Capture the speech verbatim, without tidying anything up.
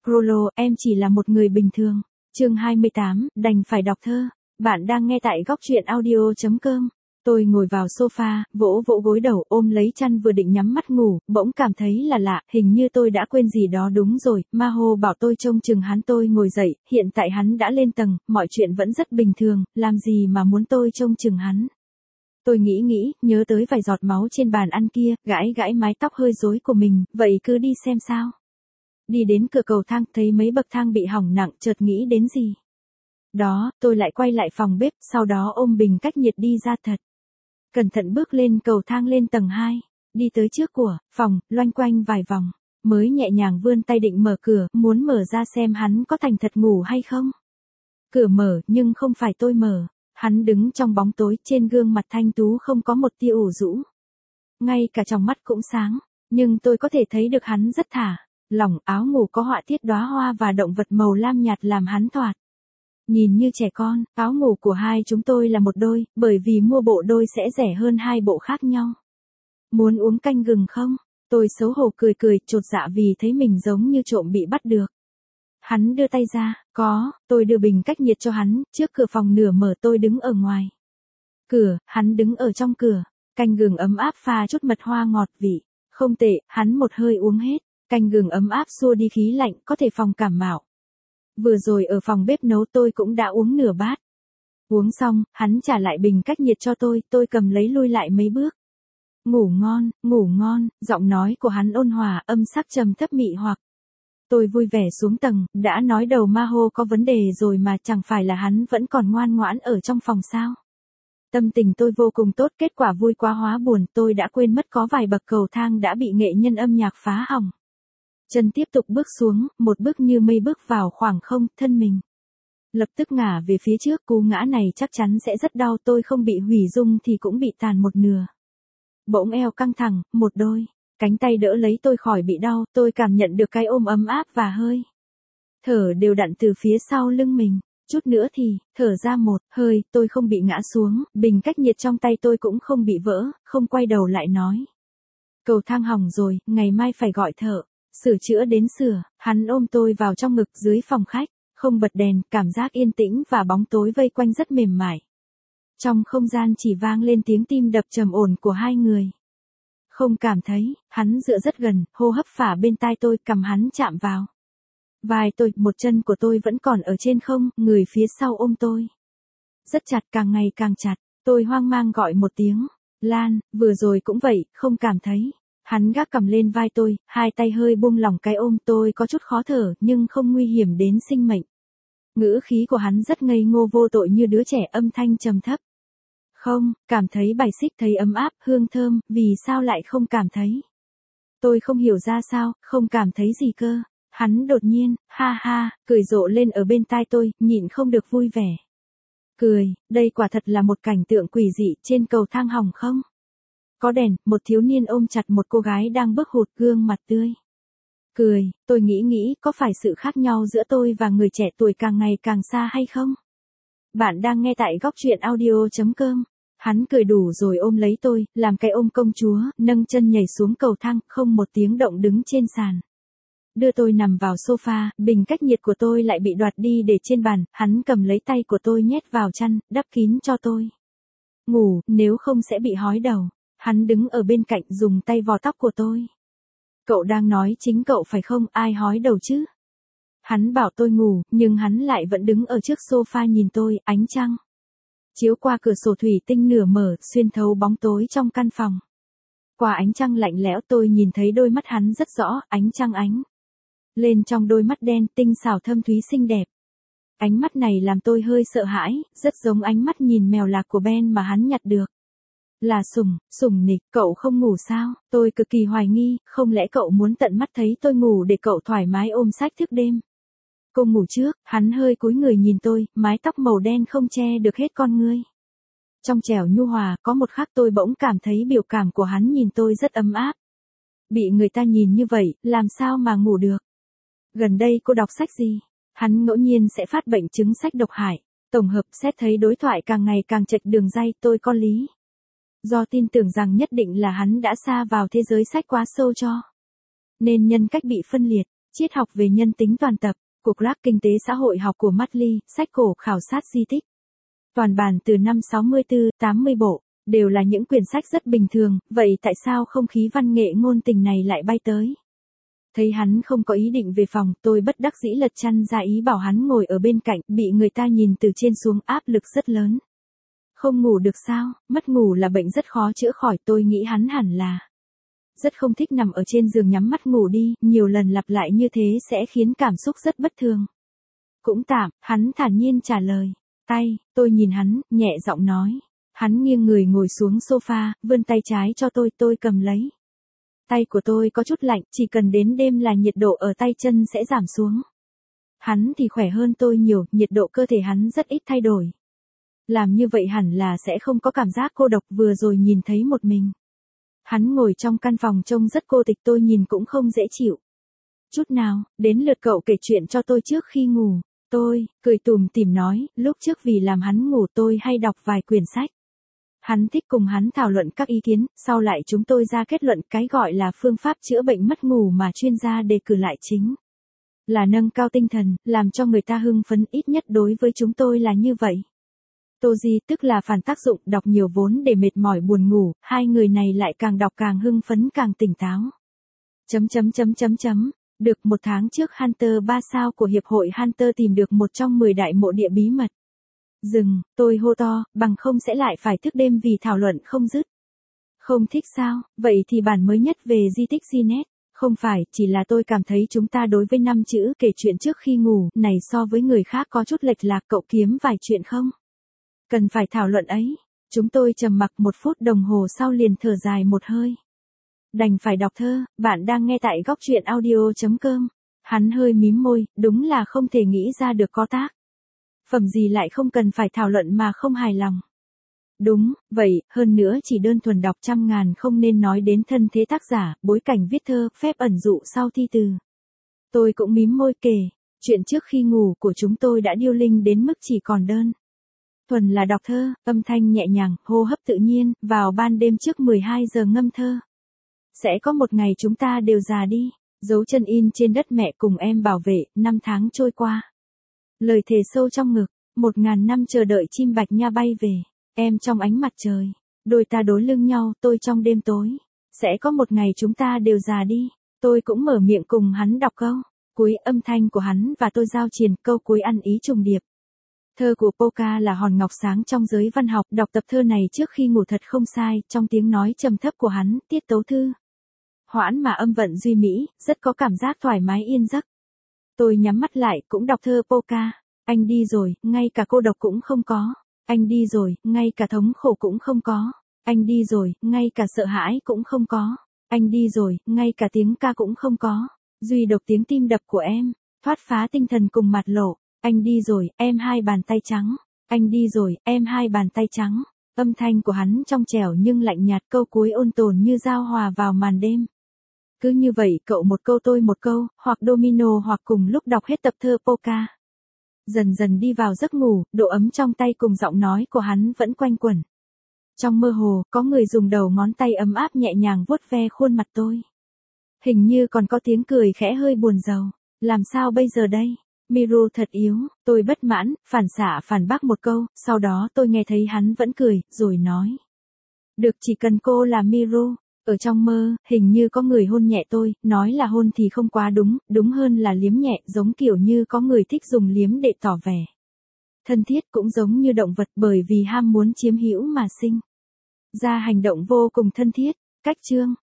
Prolo, em chỉ là một người bình thường. Chương hai mươi tám, đành phải đọc thơ. Bạn đang nghe tại góc truyện audio chấm com. Tôi ngồi vào sofa, vỗ vỗ gối đầu, ôm lấy chăn vừa định nhắm mắt ngủ, bỗng cảm thấy là lạ, hình như tôi đã quên gì đó. Đúng rồi, Maho bảo tôi trông chừng hắn. Tôi ngồi dậy, hiện tại hắn đã lên tầng, mọi chuyện vẫn rất bình thường, làm gì mà muốn tôi trông chừng hắn. Tôi nghĩ nghĩ, nhớ tới vài giọt máu trên bàn ăn kia, gãi gãi mái tóc hơi rối của mình, vậy cứ đi xem sao. Đi đến cửa cầu thang, thấy mấy bậc thang bị hỏng nặng, chợt nghĩ đến gì. Đó, tôi lại quay lại phòng bếp, sau đó ôm bình cách nhiệt đi ra thật. Cẩn thận bước lên cầu thang lên tầng hai, đi tới trước của phòng, loanh quanh vài vòng, mới nhẹ nhàng vươn tay định mở cửa, muốn mở ra xem hắn có thành thật ngủ hay không. Cửa mở, nhưng không phải tôi mở, hắn đứng trong bóng tối, trên gương mặt thanh tú không có một tia ủ rũ. Ngay cả trong mắt cũng sáng, nhưng tôi có thể thấy được hắn rất thả, lỏng. Áo ngủ có họa tiết đóa hoa và động vật màu lam nhạt làm hắn thoạt nhìn như trẻ con. Áo ngủ của hai chúng tôi là một đôi, bởi vì mua bộ đôi sẽ rẻ hơn hai bộ khác nhau. Muốn uống canh gừng không? Tôi xấu hổ cười cười, chột dạ vì thấy mình giống như trộm bị bắt được. Hắn đưa tay ra, có, tôi đưa bình cách nhiệt cho hắn, trước cửa phòng nửa mở, tôi đứng ở ngoài cửa, hắn đứng ở trong cửa. Canh gừng ấm áp pha chút mật hoa ngọt vị, không tệ. Hắn một hơi uống hết. Canh gừng ấm áp xua đi khí lạnh, có thể phòng cảm mạo. Vừa rồi ở phòng bếp nấu tôi cũng đã uống nửa bát. Uống xong, hắn trả lại bình cách nhiệt cho tôi, tôi cầm lấy lui lại mấy bước. Ngủ ngon, ngủ ngon, giọng nói của hắn ôn hòa, âm sắc trầm thấp mị hoặc. Tôi vui vẻ xuống tầng, đã nói đầu Maho có vấn đề rồi mà, chẳng phải là hắn vẫn còn ngoan ngoãn ở trong phòng sao. Tâm tình tôi vô cùng tốt, kết quả vui quá hóa buồn, tôi đã quên mất có vài bậc cầu thang đã bị nghệ nhân âm nhạc phá hỏng. Chân tiếp tục bước xuống, một bước như mây bước vào khoảng không, thân mình lập tức ngả về phía trước, cú ngã này chắc chắn sẽ rất đau, tôi không bị hủy dung thì cũng bị tàn một nửa. Bỗng eo căng thẳng, một đôi cánh tay đỡ lấy tôi khỏi bị đau, tôi cảm nhận được cái ôm ấm áp và hơi thở đều đặn từ phía sau lưng mình. Chút nữa thì, thở ra một hơi, tôi không bị ngã xuống, bình cách nhiệt trong tay tôi cũng không bị vỡ, không quay đầu lại nói. Cầu thang hỏng rồi, ngày mai phải gọi thợ sửa chữa đến sửa. Hắn ôm tôi vào trong ngực. Dưới phòng khách, không bật đèn, cảm giác yên tĩnh và bóng tối vây quanh rất mềm mại. Trong không gian chỉ vang lên tiếng tim đập trầm ổn của hai người. Không cảm thấy, hắn dựa rất gần, hô hấp phả bên tai tôi, cằm hắn chạm vào vai tôi, một chân của tôi vẫn còn ở trên không, người phía sau ôm tôi rất chặt, càng ngày càng chặt. Tôi hoang mang gọi một tiếng, Lan. Vừa rồi cũng vậy, không cảm thấy. Hắn gác cằm lên vai tôi, hai tay hơi buông lỏng cái ôm. Tôi có chút khó thở, nhưng không nguy hiểm đến sinh mệnh. Ngữ khí của hắn rất ngây ngô vô tội như đứa trẻ, âm thanh trầm thấp. Không, cảm thấy bài xích, thấy ấm áp, hương thơm, vì sao lại không cảm thấy? Tôi không hiểu ra sao, không cảm thấy gì cơ. Hắn đột nhiên, ha ha, cười rộ lên ở bên tai tôi, nhịn không được vui vẻ. Cười, đây quả thật là một cảnh tượng quỷ dị. Trên cầu thang hỏng không có đèn, một thiếu niên ôm chặt một cô gái đang bước hụt, gương mặt tươi cười. Tôi nghĩ nghĩ, có phải sự khác nhau giữa tôi và người trẻ tuổi càng ngày càng xa hay không? Bạn đang nghe tại góc truyện audio chấm com. Hắn cười đủ rồi ôm lấy tôi, làm cái ôm công chúa, nâng chân nhảy xuống cầu thang, không một tiếng động đứng trên sàn. Đưa tôi nằm vào sofa, bình cách nhiệt của tôi lại bị đoạt đi để trên bàn, hắn cầm lấy tay của tôi nhét vào chăn, đắp kín cho tôi. Ngủ, nếu không sẽ bị hói đầu. Hắn đứng ở bên cạnh dùng tay vò tóc của tôi. Cậu đang nói chính cậu phải không, ai hói đầu chứ? Hắn bảo tôi ngủ, nhưng hắn lại vẫn đứng ở trước sofa nhìn tôi. Ánh trăng chiếu qua cửa sổ thủy tinh nửa mở, xuyên thấu bóng tối trong căn phòng. Qua ánh trăng lạnh lẽo, tôi nhìn thấy đôi mắt hắn rất rõ, ánh trăng ánh lên trong đôi mắt đen tinh xảo thâm thúy xinh đẹp. Ánh mắt này làm tôi hơi sợ hãi, rất giống ánh mắt nhìn mèo lạc của Ben mà hắn nhặt được. Là sủng, sủng nịch. Cậu không ngủ sao? Tôi cực kỳ hoài nghi, không lẽ cậu muốn tận mắt thấy tôi ngủ để cậu thoải mái ôm sách thức đêm? Cô ngủ trước. Hắn hơi cúi người nhìn tôi, mái tóc màu đen không che được hết con ngươi. Trong trẻo nhu hòa, có một khắc tôi bỗng cảm thấy biểu cảm của hắn nhìn tôi rất ấm áp. Bị người ta nhìn như vậy, làm sao mà ngủ được? Gần đây cô đọc sách gì? Hắn ngẫu nhiên sẽ phát bệnh chứng sách độc hại. Tổng hợp xét thấy đối thoại càng ngày càng chệch đường ray, tôi có lý do tin tưởng rằng nhất định là hắn đã sa vào thế giới sách quá sâu cho nên nhân cách bị phân liệt. Triết học về nhân tính toàn tập, cuộc rác kinh tế xã hội học của Matley, sách cổ khảo sát di tích. Toàn bản từ năm sáu mươi tư, tám mươi bộ, đều là những quyển sách rất bình thường, vậy tại sao không khí văn nghệ ngôn tình này lại bay tới? Thấy hắn không có ý định về phòng, tôi bất đắc dĩ lật chăn ra ý bảo hắn ngồi ở bên cạnh, bị người ta nhìn từ trên xuống áp lực rất lớn. Không ngủ được sao, mất ngủ là bệnh rất khó chữa khỏi, tôi nghĩ hắn hẳn là rất không thích nằm ở trên giường nhắm mắt ngủ đi, nhiều lần lặp lại như thế sẽ khiến cảm xúc rất bất thường. Cũng tạm, hắn thản nhiên trả lời. Tay, tôi nhìn hắn, nhẹ giọng nói. Hắn nghiêng người ngồi xuống sofa, vươn tay trái cho tôi, tôi cầm lấy. Tay của tôi có chút lạnh, chỉ cần đến đêm là nhiệt độ ở tay chân sẽ giảm xuống. Hắn thì khỏe hơn tôi nhiều, nhiệt độ cơ thể hắn rất ít thay đổi. Làm như vậy hẳn là sẽ không có cảm giác cô độc, vừa rồi nhìn thấy một mình. Hắn ngồi trong căn phòng trông rất cô tịch, tôi nhìn cũng không dễ chịu. Chút nào, đến lượt cậu kể chuyện cho tôi trước khi ngủ. Tôi, cười tủm tỉm nói, lúc trước vì làm hắn ngủ tôi hay đọc vài quyển sách. Hắn thích cùng hắn thảo luận các ý kiến, sau lại chúng tôi ra kết luận cái gọi là phương pháp chữa bệnh mất ngủ mà chuyên gia đề cử lại chính là nâng cao tinh thần, làm cho người ta hưng phấn, ít nhất đối với chúng tôi là như vậy. Tô Di tức là phản tác dụng, đọc nhiều vốn để mệt mỏi buồn ngủ, hai người này lại càng đọc càng hưng phấn càng tỉnh táo. Chấm chấm chấm chấm chấm. Được một tháng trước Hunter ba sao của Hiệp hội Hunter tìm được một trong mười đại mộ địa bí mật. Dừng, tôi hô to, bằng không sẽ lại phải thức đêm vì thảo luận không dứt. Không thích sao, vậy thì bản mới nhất về di tích Guinness. Không phải, chỉ là tôi cảm thấy chúng ta đối với năm chữ kể chuyện trước khi ngủ này so với người khác có chút lệch lạc, cậu kiếm vài chuyện không? Cần phải thảo luận ấy. Chúng tôi trầm mặc một phút đồng hồ sau liền thở dài một hơi. Đành phải đọc thơ, bạn đang nghe tại góc truyện audio chấm com. Hắn hơi mím môi, đúng là không thể nghĩ ra được có tác phẩm gì lại không cần phải thảo luận mà không hài lòng. Đúng, vậy, hơn nữa chỉ đơn thuần đọc trăm ngàn không nên nói đến thân thế tác giả, bối cảnh viết thơ, phép ẩn dụ sau thi từ. Tôi cũng mím môi kể, chuyện trước khi ngủ của chúng tôi đã điêu linh đến mức chỉ còn đơn thuần là đọc thơ, âm thanh nhẹ nhàng, hô hấp tự nhiên, vào ban đêm trước mười hai giờ ngâm thơ. Sẽ có một ngày chúng ta đều già đi, dấu chân in trên đất mẹ cùng em bảo vệ, năm tháng trôi qua. Lời thề sâu trong ngực, một ngàn năm chờ đợi chim bạch nha bay về, em trong ánh mặt trời, đôi ta đối lưng nhau, tôi trong đêm tối. Sẽ có một ngày chúng ta đều già đi, tôi cũng mở miệng cùng hắn đọc câu. Cuối âm thanh của hắn và tôi giao triền, câu cuối ăn ý trùng điệp. Thơ của Poca là hòn ngọc sáng trong giới văn học, đọc tập thơ này trước khi ngủ thật không sai, trong tiếng nói trầm thấp của hắn, tiết tấu thư hoãn mà âm vận duy mỹ, rất có cảm giác thoải mái yên giấc. Tôi nhắm mắt lại, cũng đọc thơ Poca. Anh đi rồi, ngay cả cô độc cũng không có. Anh đi rồi, ngay cả thống khổ cũng không có. Anh đi rồi, ngay cả sợ hãi cũng không có. Anh đi rồi, ngay cả tiếng ca cũng không có. Duy độc tiếng tim đập của em, thoát phá tinh thần cùng mặt lộ. Anh đi rồi, em hai bàn tay trắng. Anh đi rồi, em hai bàn tay trắng. Âm thanh của hắn trong trẻo nhưng lạnh nhạt, câu cuối ôn tồn như giao hòa vào màn đêm. Cứ như vậy, cậu một câu tôi một câu, hoặc domino hoặc cùng lúc đọc hết tập thơ Poca. Dần dần đi vào giấc ngủ, độ ấm trong tay cùng giọng nói của hắn vẫn quanh quẩn. Trong mơ hồ, có người dùng đầu ngón tay ấm áp nhẹ nhàng vuốt ve khuôn mặt tôi. Hình như còn có tiếng cười khẽ hơi buồn rầu. Làm sao bây giờ đây? Miru thật yếu, tôi bất mãn, phản xạ phản bác một câu, sau đó tôi nghe thấy hắn vẫn cười, rồi nói. Được, chỉ cần cô là Miru. Ở trong mơ, hình như có người hôn nhẹ tôi, nói là hôn thì không quá đúng, đúng hơn là liếm nhẹ, giống kiểu như có người thích dùng liếm để tỏ vẻ thân thiết, cũng giống như động vật bởi vì ham muốn chiếm hữu mà sinh ra hành động vô cùng thân thiết. Cách chương